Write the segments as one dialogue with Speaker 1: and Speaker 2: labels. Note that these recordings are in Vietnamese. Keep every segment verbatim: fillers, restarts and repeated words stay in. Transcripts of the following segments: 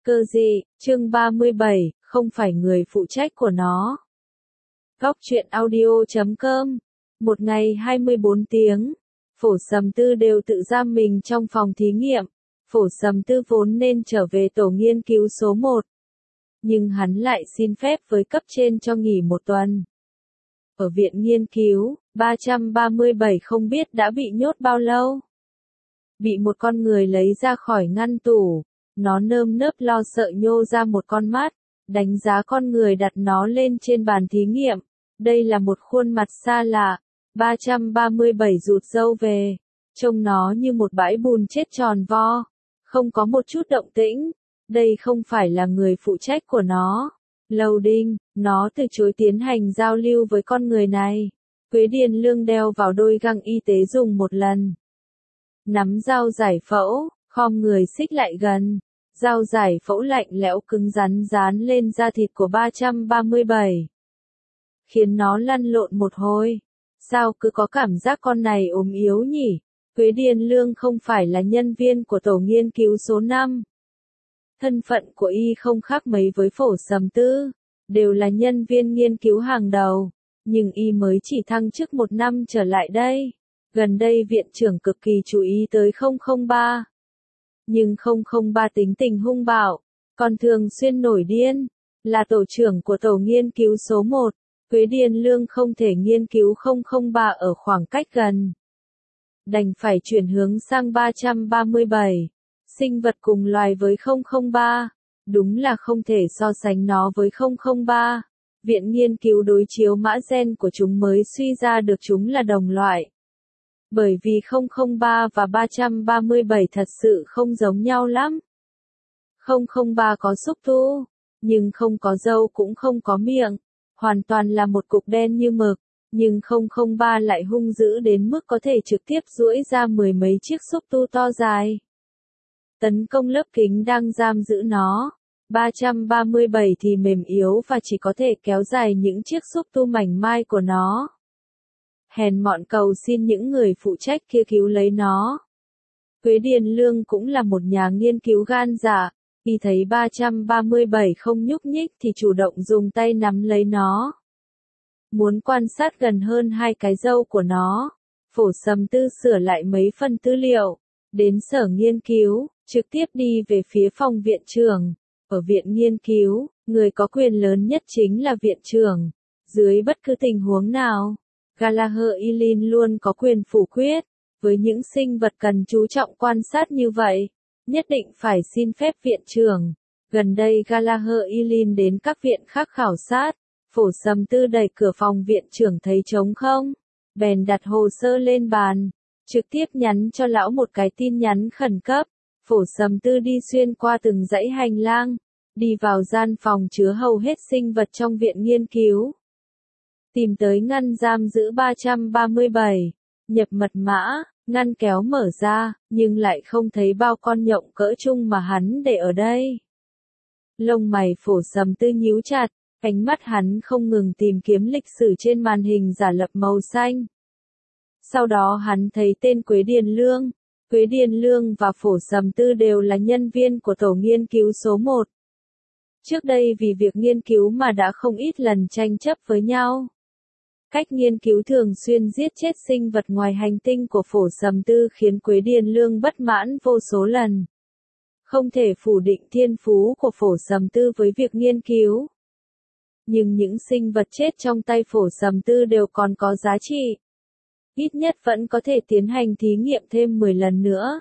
Speaker 1: Cơ gì, chương ba mươi bảy, không phải người phụ trách của nó. Góc truyện audio chấm com. Một ngày hai mươi bốn tiếng, Phổ Sầm Tư đều tự giam mình trong phòng thí nghiệm. Phổ Sầm Tư vốn nên trở về tổ nghiên cứu số một. Nhưng hắn lại xin phép với cấp trên cho nghỉ một tuần. Ở viện nghiên cứu, ba trăm ba mươi bảy không biết đã bị nhốt bao lâu. Bị một con người lấy ra khỏi ngăn tủ. Nó nơm nớp lo sợ nhô ra một con mắt, đánh giá con người đặt nó lên trên bàn thí nghiệm. Đây là một khuôn mặt xa lạ. ba trăm ba mươi bảy rụt râu về, trông nó như một bãi bùn chết tròn vo, không có một chút động tĩnh. Đây không phải là người phụ trách của nó. Loading, nó từ chối tiến hành giao lưu với con người này. Quế Điền Lương đeo vào đôi găng y tế dùng một lần. Nắm dao giải phẫu, khom người xích lại gần. Dao giải phẫu lạnh lẽo cứng rắn dán lên da thịt của ba trăm ba mươi bảy. Khiến nó lăn lộn một hồi. Sao cứ có cảm giác con này ốm yếu nhỉ? Quế Điền Lương không phải là nhân viên của tổ nghiên cứu số năm. Thân phận của y không khác mấy với Phổ Sầm Tư. Đều là nhân viên nghiên cứu hàng đầu. Nhưng y mới chỉ thăng chức một năm trở lại đây. Gần đây viện trưởng cực kỳ chú ý tới không không ba. Nhưng không không ba tính tình hung bạo, còn thường xuyên nổi điên. Là tổ trưởng của tổ nghiên cứu số một, Quế Điền Lương không thể nghiên cứu không không ba ở khoảng cách gần. Đành phải chuyển hướng sang ba trăm ba mươi bảy. Sinh vật cùng loài với không không ba. Đúng là không thể so sánh nó với không không ba. Viện nghiên cứu đối chiếu mã gen của chúng mới suy ra được chúng là đồng loại. Bởi vì không không ba và ba trăm ba mươi bảy thật sự không giống nhau lắm. không không ba có xúc tu, nhưng không có râu cũng không có miệng, hoàn toàn là một cục đen như mực, nhưng không không ba lại hung dữ đến mức có thể trực tiếp duỗi ra mười mấy chiếc xúc tu to dài. Tấn công lớp kính đang giam giữ nó. ba trăm ba mươi bảy thì mềm yếu và chỉ có thể kéo dài những chiếc xúc tu mảnh mai của nó. Hèn mọn cầu xin những người phụ trách kia cứu lấy nó. Quế Điền Lương cũng là một nhà nghiên cứu gan dạ, khi thấy ba trăm ba mươi bảy không nhúc nhích thì chủ động dùng tay nắm lấy nó. Muốn quan sát gần hơn hai cái râu của nó, Phổ Sầm Tư sửa lại mấy phần tư liệu, đến sở nghiên cứu, trực tiếp đi về phía phòng viện trưởng. Ở viện nghiên cứu, người có quyền lớn nhất chính là viện trưởng. Dưới bất cứ tình huống nào, Gallagher-Eileen luôn có quyền phủ quyết. Với những sinh vật cần chú trọng quan sát như vậy, nhất định phải xin phép viện trưởng. Gần đây Gallagher-Eileen đến các viện khác khảo sát. Phổ Sầm Tư đẩy cửa phòng viện trưởng thấy trống không, bèn đặt hồ sơ lên bàn, trực tiếp nhắn cho lão một cái tin nhắn khẩn cấp. Phổ Sầm Tư đi xuyên qua từng dãy hành lang, đi vào gian phòng chứa hầu hết sinh vật trong viện nghiên cứu. Tìm tới ngăn giam giữ ba trăm ba mươi bảy, nhập mật mã, ngăn kéo mở ra, nhưng lại không thấy bao con nhộng cỡ chung mà hắn để ở đây. Lông mày Phổ Sầm Tư nhíu chặt, ánh mắt hắn không ngừng tìm kiếm lịch sử trên màn hình giả lập màu xanh. Sau đó hắn thấy tên Quế Điền Lương. Quế Điền Lương và Phổ Sầm Tư đều là nhân viên của tổ nghiên cứu số một. Trước đây vì việc nghiên cứu mà đã không ít lần tranh chấp với nhau. Cách nghiên cứu thường xuyên giết chết sinh vật ngoài hành tinh của Phổ Sầm Tư khiến Quế Điền Lương bất mãn vô số lần. Không thể phủ định thiên phú của Phổ Sầm Tư với việc nghiên cứu. Nhưng những sinh vật chết trong tay Phổ Sầm Tư đều còn có giá trị. Ít nhất vẫn có thể tiến hành thí nghiệm thêm mười lần nữa.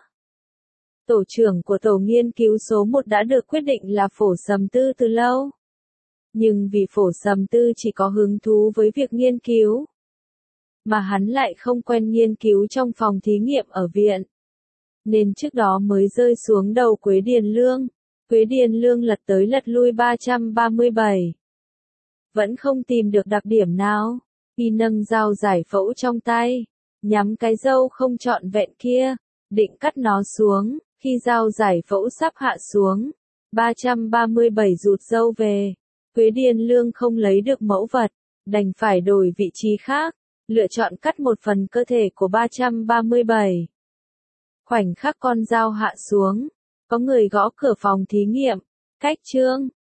Speaker 1: Tổ trưởng của tổ nghiên cứu số một đã được quyết định là Phổ Sầm Tư từ lâu. Nhưng vì Phổ Sầm Tư chỉ có hứng thú với việc nghiên cứu, mà hắn lại không quen nghiên cứu trong phòng thí nghiệm ở viện, nên trước đó mới rơi xuống đầu Quế Điền Lương. Quế Điền Lương lật tới lật lui ba trăm ba mươi bảy. Vẫn không tìm được đặc điểm nào. Y nâng dao giải phẫu trong tay, nhắm cái râu không trọn vẹn kia, định cắt nó xuống. Khi dao giải phẫu sắp hạ xuống, ba trăm ba mươi bảy rụt râu về. Quế Điền Lương không lấy được mẫu vật, đành phải đổi vị trí khác, lựa chọn cắt một phần cơ thể của ba trăm ba mươi bảy. Khoảnh khắc con dao hạ xuống, có người gõ cửa phòng thí nghiệm. Cách chương